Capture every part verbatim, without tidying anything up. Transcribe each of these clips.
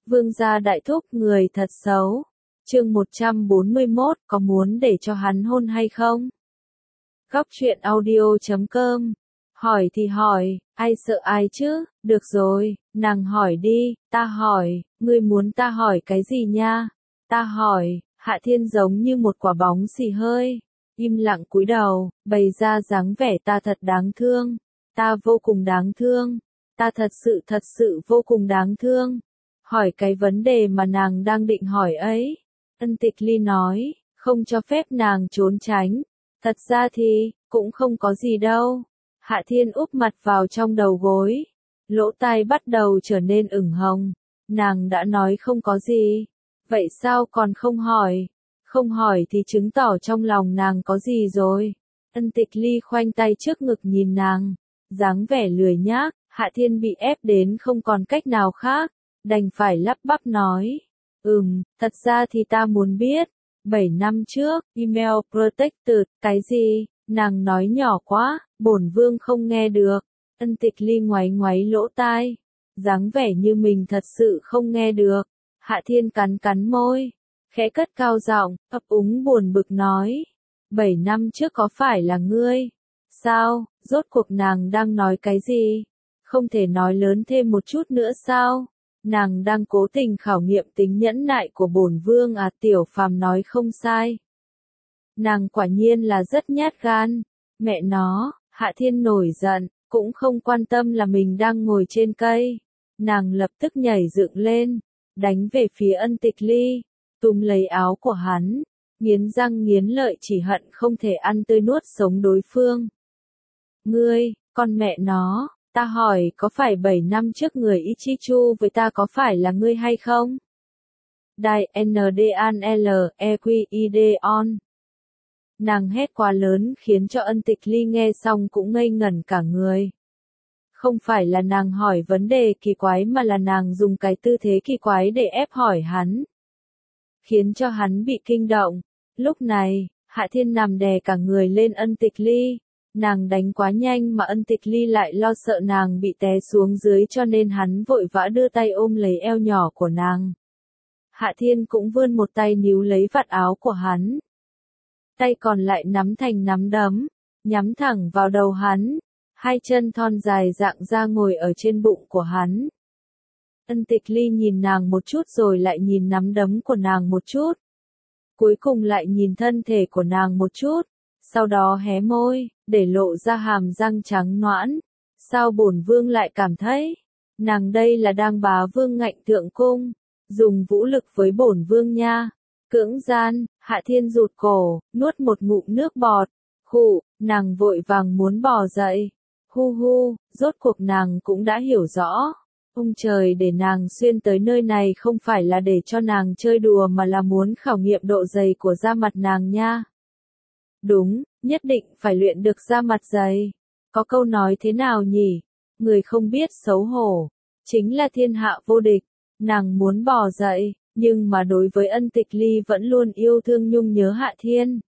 Vương gia đại thúc người thật xấu. Chương một trăm bốn mươi mốt, có muốn để cho hắn hôn hay không? Góc truyện audio chấm com. Hỏi thì hỏi, ai sợ ai chứ? Được rồi, nàng hỏi đi, ta hỏi, ngươi muốn ta hỏi cái gì nha? Ta hỏi. Hạ Thiên giống như một quả bóng xì hơi, im lặng cúi đầu, bày ra dáng vẻ ta thật đáng thương, ta vô cùng đáng thương, ta thật sự thật sự vô cùng đáng thương. Hỏi cái vấn đề mà nàng đang định hỏi ấy. Ân Tịch Ly nói, không cho phép nàng trốn tránh. Thật ra thì, cũng không có gì đâu. Hạ Thiên úp mặt vào trong đầu gối, lỗ tai bắt đầu trở nên ửng hồng. Nàng đã nói không có gì. Vậy sao còn không hỏi? Không hỏi thì chứng tỏ trong lòng nàng có gì rồi. Ân Tịch Ly khoanh tay trước ngực nhìn nàng, dáng vẻ lười nhác. Hạ Thiên bị ép đến không còn cách nào khác, đành phải lắp bắp nói. Ừm, thật ra thì ta muốn biết. Bảy năm trước, email protected, cái gì? Nàng nói nhỏ quá, bổn vương không nghe được. Ân Tịch Ly ngoáy ngoáy lỗ tai, dáng vẻ như mình thật sự không nghe được. Hạ Thiên cắn cắn môi, khẽ cất cao giọng, ấp úng buồn bực nói. Bảy năm trước có phải là ngươi? Sao, rốt cuộc nàng đang nói cái gì? Không thể nói lớn thêm một chút nữa sao? Nàng đang cố tình khảo nghiệm tính nhẫn nại của bổn vương à? Tiểu Phàm nói không sai. Nàng quả nhiên là rất nhát gan. Mẹ nó, Hạ Thiên nổi giận, cũng không quan tâm là mình đang ngồi trên cây. Nàng lập tức nhảy dựng lên, đánh về phía Ân Tịch Ly, túm lấy áo của hắn, nghiến răng nghiến lợi chỉ hận không thể ăn tươi nuốt sống đối phương. Ngươi, con mẹ nó, ta hỏi có phải bảy năm trước người Ichichu với ta có phải là ngươi hay không? Đài N D A N L E Q I D on. Nàng hét quá lớn khiến cho Ân Tịch Ly nghe xong cũng ngây ngẩn cả người. Không phải là nàng hỏi vấn đề kỳ quái mà là nàng dùng cái tư thế kỳ quái để ép hỏi hắn, khiến cho hắn bị kinh động. Lúc này, Hạ Thiên nằm đè cả người lên Ân Tịch Ly. Nàng đánh quá nhanh mà Ân Tịch Ly lại lo sợ nàng bị té xuống dưới cho nên hắn vội vã đưa tay ôm lấy eo nhỏ của nàng. Hạ Thiên cũng vươn một tay níu lấy vạt áo của hắn. Tay còn lại nắm thành nắm đấm, nhắm thẳng vào đầu hắn. Hai chân thon dài dạng ra ngồi ở trên bụng của hắn. Ân Tịch Ly nhìn nàng một chút rồi lại nhìn nắm đấm của nàng một chút. Cuối cùng lại nhìn thân thể của nàng một chút. Sau đó hé môi, để lộ ra hàm răng trắng nõn. Sao bổn vương lại cảm thấy, nàng đây là đang bá vương ngạnh thượng cung, dùng vũ lực với bổn vương nha. Cưỡng gian, Hạ Thiên rụt cổ, nuốt một ngụm nước bọt. Khụ, nàng vội vàng muốn bò dậy. Hu hu, rốt cuộc nàng cũng đã hiểu rõ. Ông trời để nàng xuyên tới nơi này không phải là để cho nàng chơi đùa mà là muốn khảo nghiệm độ dày của da mặt nàng nha. Đúng, nhất định phải luyện được da mặt dày. Có câu nói thế nào nhỉ? Người không biết xấu hổ, chính là thiên hạ vô địch. Nàng muốn bò dậy, nhưng mà đối với Ân Tịch Ly vẫn luôn yêu thương nhung nhớ Hạ Thiên.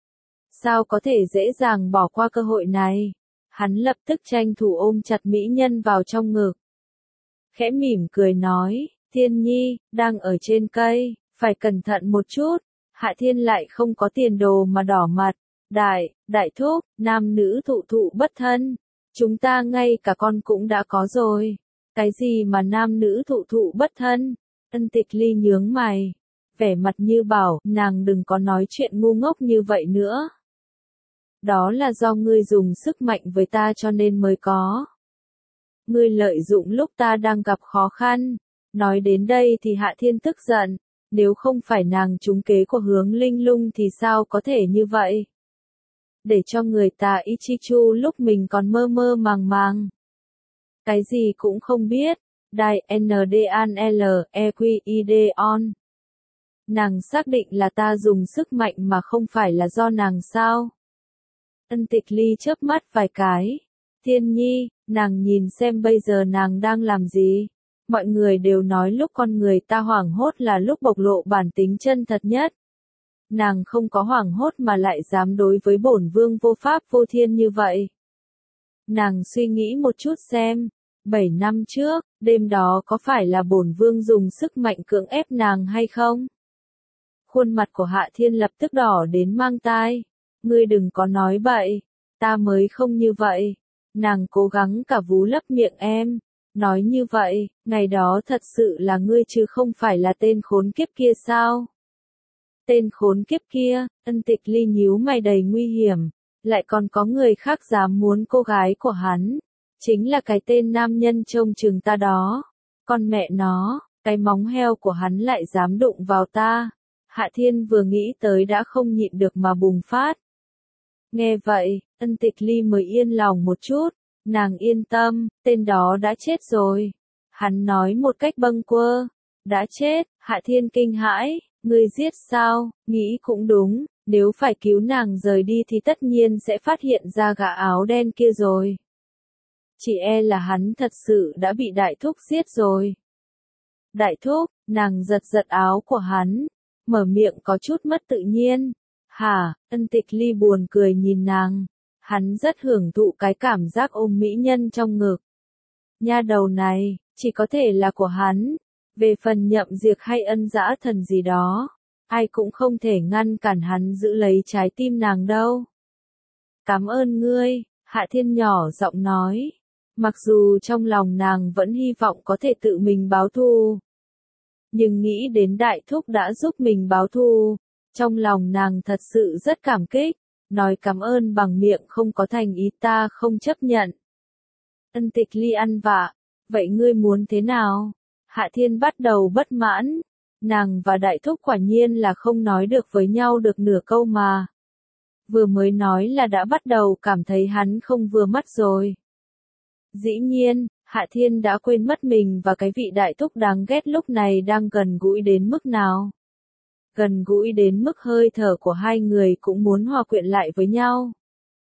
Sao có thể dễ dàng bỏ qua cơ hội này? Hắn lập tức tranh thủ ôm chặt mỹ nhân vào trong ngực. Khẽ mỉm cười nói, Thiên Nhi, đang ở trên cây, phải cẩn thận một chút. Hạ Thiên lại không có tiền đồ mà đỏ mặt. Đại, đại thúc, nam nữ thụ thụ bất thân. Chúng ta ngay cả con cũng đã có rồi. Cái gì mà nam nữ thụ thụ bất thân? Ân Tịch Ly nhướng mày, vẻ mặt như bảo, nàng đừng có nói chuyện ngu ngốc như vậy nữa. Đó là do ngươi dùng sức mạnh với ta cho nên mới có. Ngươi lợi dụng lúc ta đang gặp khó khăn. Nói đến đây thì Hạ Thiên tức giận, nếu không phải nàng trúng kế của Hướng Linh Lung thì sao có thể như vậy? Để cho người ta Ichichu lúc mình còn mơ mơ màng màng. Cái gì cũng không biết. Đài N D A N L E Q I D on. Nàng xác định là ta dùng sức mạnh mà không phải là do nàng sao? Ân Tịch Ly chớp mắt vài cái. Thiên Nhi, nàng nhìn xem bây giờ nàng đang làm gì? Mọi người đều nói lúc con người ta hoảng hốt là lúc bộc lộ bản tính chân thật nhất. Nàng không có hoảng hốt mà lại dám đối với bổn vương vô pháp vô thiên như vậy. Nàng suy nghĩ một chút xem, Bảy năm trước, đêm đó có phải là bổn vương dùng sức mạnh cưỡng ép nàng hay không? Khuôn mặt của Hạ Thiên lập tức đỏ đến mang tai. Ngươi đừng có nói bậy, ta mới không như vậy. Nàng cố gắng cả vú lấp miệng em. Nói như vậy, ngày đó thật sự là ngươi chứ không phải là tên khốn kiếp kia sao? Tên khốn kiếp kia, Ân Tịch Ly nhíu mày đầy nguy hiểm. Lại còn có người khác dám muốn cô gái của hắn. Chính là cái tên nam nhân trông chừng ta đó. Con mẹ nó, cái móng heo của hắn lại dám đụng vào ta. Hạ Thiên vừa nghĩ tới đã không nhịn được mà bùng phát. Nghe vậy, Ân Tịch Ly mới yên lòng một chút. Nàng yên tâm, tên đó đã chết rồi. Hắn nói một cách bâng quơ. Đã chết, Hạ Thiên kinh hãi. Ngươi giết sao? Nghĩ cũng đúng. Nếu phải cứu nàng rời đi thì tất nhiên sẽ phát hiện ra gã áo đen kia rồi. Chỉ e là hắn thật sự đã bị đại thúc giết rồi. Đại thúc, nàng giật giật áo của hắn. Mở miệng có chút mất tự nhiên. Hả, Ân Tịch Ly buồn cười nhìn nàng. Hắn rất hưởng thụ cái cảm giác ôm mỹ nhân trong ngực. Nha đầu này, chỉ có thể là của hắn. Về phần Nhậm Diệt hay Ân Dã Thần gì đó, ai cũng không thể ngăn cản hắn giữ lấy trái tim nàng đâu. Cảm ơn ngươi, Hạ Thiên nhỏ giọng nói. Mặc dù trong lòng nàng vẫn hy vọng có thể tự mình báo thù. Nhưng nghĩ đến đại thúc đã giúp mình báo thù, trong lòng nàng thật sự rất cảm kích. Nói cảm ơn bằng miệng không có thành ý ta không chấp nhận. Ân Tịch Ly ăn vạ. Vậy ngươi muốn thế nào? Hạ Thiên bắt đầu bất mãn. Nàng và đại thúc quả nhiên là không nói được với nhau được nửa câu mà. Vừa mới nói là đã bắt đầu cảm thấy hắn không vừa mắt rồi. Dĩ nhiên, Hạ Thiên đã quên mất mình và cái vị đại thúc đáng ghét lúc này đang gần gũi đến mức nào. Gần gũi đến mức hơi thở của hai người cũng muốn hòa quyện lại với nhau.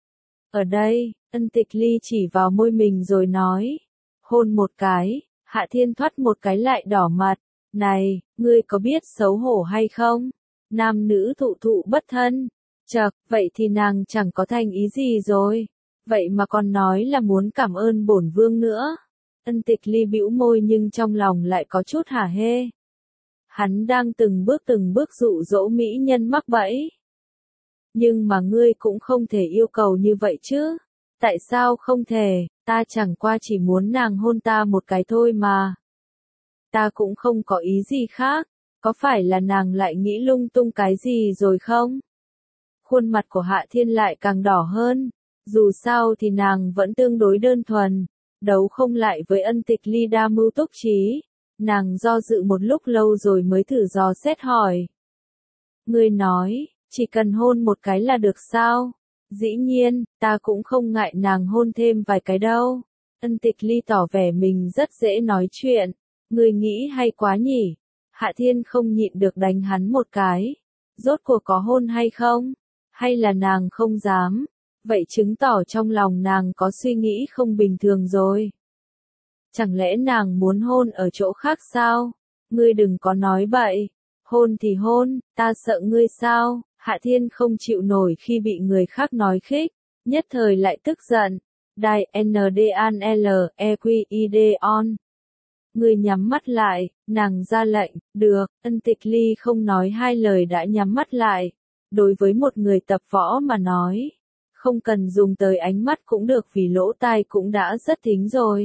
Ở đây, Ân Tịch Ly chỉ vào môi mình rồi nói. Hôn một cái, Hạ Thiên thoát một cái lại đỏ mặt. Này, ngươi có biết xấu hổ hay không? Nam nữ thụ thụ bất thân. Chậc, vậy thì nàng chẳng có thành ý gì rồi. Vậy mà còn nói là muốn cảm ơn bổn vương nữa. Ân Tịch Ly bĩu môi nhưng trong lòng lại có chút hả hê. Hắn đang từng bước từng bước dụ dỗ mỹ nhân mắc bẫy. Nhưng mà ngươi cũng không thể yêu cầu như vậy chứ. Tại sao không thể, ta chẳng qua chỉ muốn nàng hôn ta một cái thôi mà. Ta cũng không có ý gì khác, có phải là nàng lại nghĩ lung tung cái gì rồi không? Khuôn mặt của Hạ Thiên lại càng đỏ hơn, dù sao thì nàng vẫn tương đối đơn thuần, đấu không lại với Ân Tịch Ly đa mưu túc trí. Nàng do dự một lúc lâu rồi mới thử dò xét hỏi. Ngươi nói, chỉ cần hôn một cái là được sao? Dĩ nhiên, ta cũng không ngại nàng hôn thêm vài cái đâu. Ân Tịch Ly tỏ vẻ mình rất dễ nói chuyện. Ngươi nghĩ hay quá nhỉ? Hạ Thiên không nhịn được đánh hắn một cái. Rốt cuộc có hôn hay không? Hay là nàng không dám? Vậy chứng tỏ trong lòng nàng có suy nghĩ không bình thường rồi. Chẳng lẽ nàng muốn hôn ở chỗ khác sao? Ngươi đừng có nói bậy. Hôn thì hôn, ta sợ ngươi sao? Hạ Thiên không chịu nổi khi bị người khác nói khích, nhất thời lại tức giận. Đài N D A N L E Q I D on. Ngươi nhắm mắt lại, nàng ra lệnh, được, Ân Tịch Ly không nói hai lời đã nhắm mắt lại. Đối với một người tập võ mà nói, không cần dùng tới ánh mắt cũng được vì lỗ tai cũng đã rất thính rồi.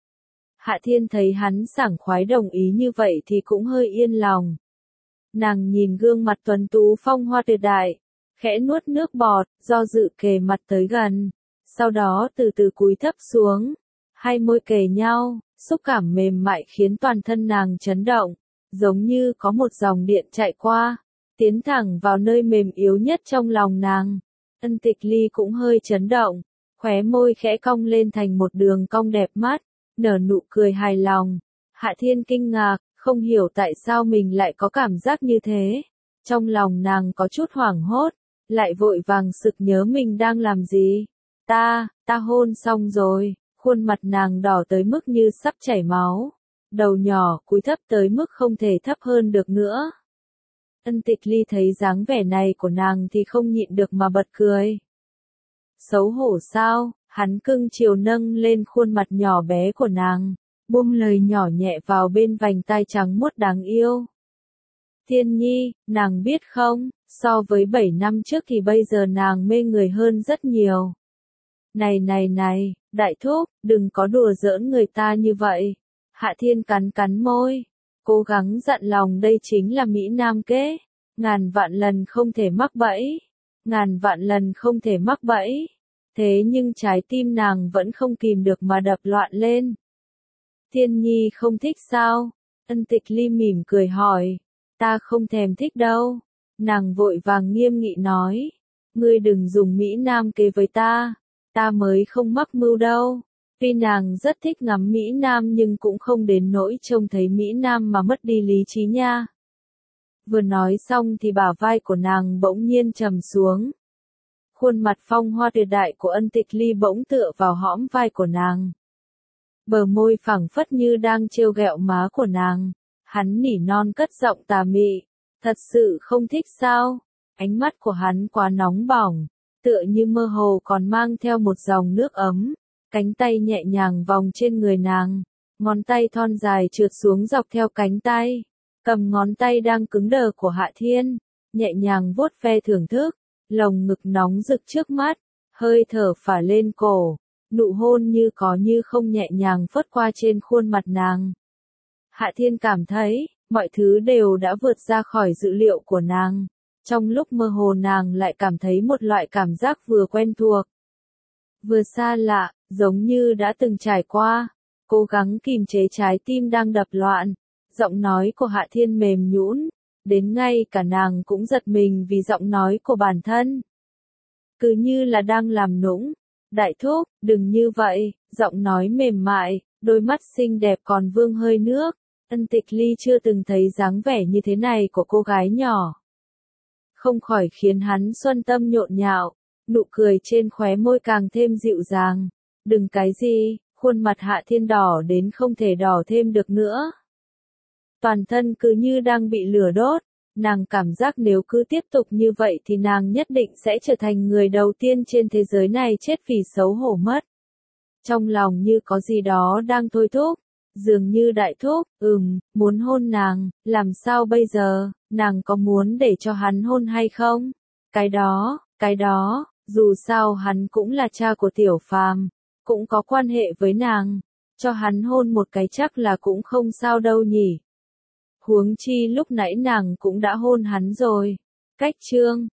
Hạ Thiên thấy hắn sảng khoái đồng ý như vậy thì cũng hơi yên lòng. Nàng nhìn gương mặt tuấn tú phong hoa tuyệt đại, khẽ nuốt nước bọt, do dự kề mặt tới gần, sau đó từ từ cúi thấp xuống, hai môi kề nhau, xúc cảm mềm mại khiến toàn thân nàng chấn động, giống như có một dòng điện chạy qua, tiến thẳng vào nơi mềm yếu nhất trong lòng nàng. Ân Tịch Ly cũng hơi chấn động, khóe môi khẽ cong lên thành một đường cong đẹp mắt, nở nụ cười hài lòng. Hạ Thiên kinh ngạc, không hiểu tại sao mình lại có cảm giác như thế. Trong lòng nàng có chút hoảng hốt, lại vội vàng sực nhớ mình đang làm gì. Ta, ta hôn xong rồi, khuôn mặt nàng đỏ tới mức như sắp chảy máu. Đầu nhỏ cúi thấp tới mức không thể thấp hơn được nữa. Ân Tịch Ly thấy dáng vẻ này của nàng thì không nhịn được mà bật cười. Xấu hổ sao? Hắn cưng chiều nâng lên khuôn mặt nhỏ bé của nàng, buông lời nhỏ nhẹ vào bên vành tai trắng muốt đáng yêu. Thiên Nhi, nàng biết không, so với bảy năm trước thì bây giờ nàng mê người hơn rất nhiều. Này này này, đại thúc, đừng có đùa giỡn người ta như vậy. Hạ Thiên cắn cắn môi, cố gắng dặn lòng đây chính là Mỹ Nam kế, ngàn vạn lần không thể mắc bẫy, ngàn vạn lần không thể mắc bẫy. Thế nhưng trái tim nàng vẫn không kìm được mà đập loạn lên. Thiên Nhi không thích sao? Ân Tịch Ly mỉm cười hỏi. Ta không thèm thích đâu. Nàng vội vàng nghiêm nghị nói. Ngươi đừng dùng Mỹ Nam kế với ta. Ta mới không mắc mưu đâu. Tuy nàng rất thích ngắm Mỹ Nam nhưng cũng không đến nỗi trông thấy Mỹ Nam mà mất đi lý trí nha. Vừa nói xong thì bả vai của nàng bỗng nhiên trầm xuống. Khuôn mặt phong hoa tuyệt đại của Ân Tịch Ly bỗng tựa vào hõm vai của nàng. Bờ môi phẳng phất như đang trêu ghẹo má của nàng. Hắn nỉ non cất giọng tà mị. Thật sự không thích sao? Ánh mắt của hắn quá nóng bỏng, tựa như mơ hồ còn mang theo một dòng nước ấm. Cánh tay nhẹ nhàng vòng trên người nàng. Ngón tay thon dài trượt xuống dọc theo cánh tay. Cầm ngón tay đang cứng đờ của Hạ Thiên. Nhẹ nhàng vuốt ve thưởng thức. Lồng ngực nóng rực trước mắt. Hơi thở phả lên cổ. Nụ hôn như có như không nhẹ nhàng phất qua trên khuôn mặt nàng. Hạ Thiên cảm thấy, mọi thứ đều đã vượt ra khỏi dự liệu của nàng. Trong lúc mơ hồ nàng lại cảm thấy một loại cảm giác vừa quen thuộc, vừa xa lạ, giống như đã từng trải qua. Cố gắng kìm chế trái tim đang đập loạn. Giọng nói của Hạ Thiên mềm nhũn, đến ngay cả nàng cũng giật mình vì giọng nói của bản thân. Cứ như là đang làm nũng. Đại thúc, đừng như vậy, giọng nói mềm mại, đôi mắt xinh đẹp còn vương hơi nước. Ân Tịch Ly chưa từng thấy dáng vẻ như thế này của cô gái nhỏ. Không khỏi khiến hắn xuân tâm nhộn nhạo, nụ cười trên khóe môi càng thêm dịu dàng. Đừng cái gì, khuôn mặt Hạ Thiên đỏ đến không thể đỏ thêm được nữa. Toàn thân cứ như đang bị lửa đốt, nàng cảm giác nếu cứ tiếp tục như vậy thì nàng nhất định sẽ trở thành người đầu tiên trên thế giới này chết vì xấu hổ mất. Trong lòng như có gì đó đang thôi thúc, dường như đại thúc, ừm, muốn hôn nàng, làm sao bây giờ, nàng có muốn để cho hắn hôn hay không? Cái đó, cái đó, dù sao hắn cũng là cha của Tiểu Phàm, cũng có quan hệ với nàng, cho hắn hôn một cái chắc là cũng không sao đâu nhỉ. Huống chi lúc nãy nàng cũng đã hôn hắn rồi. Cách chương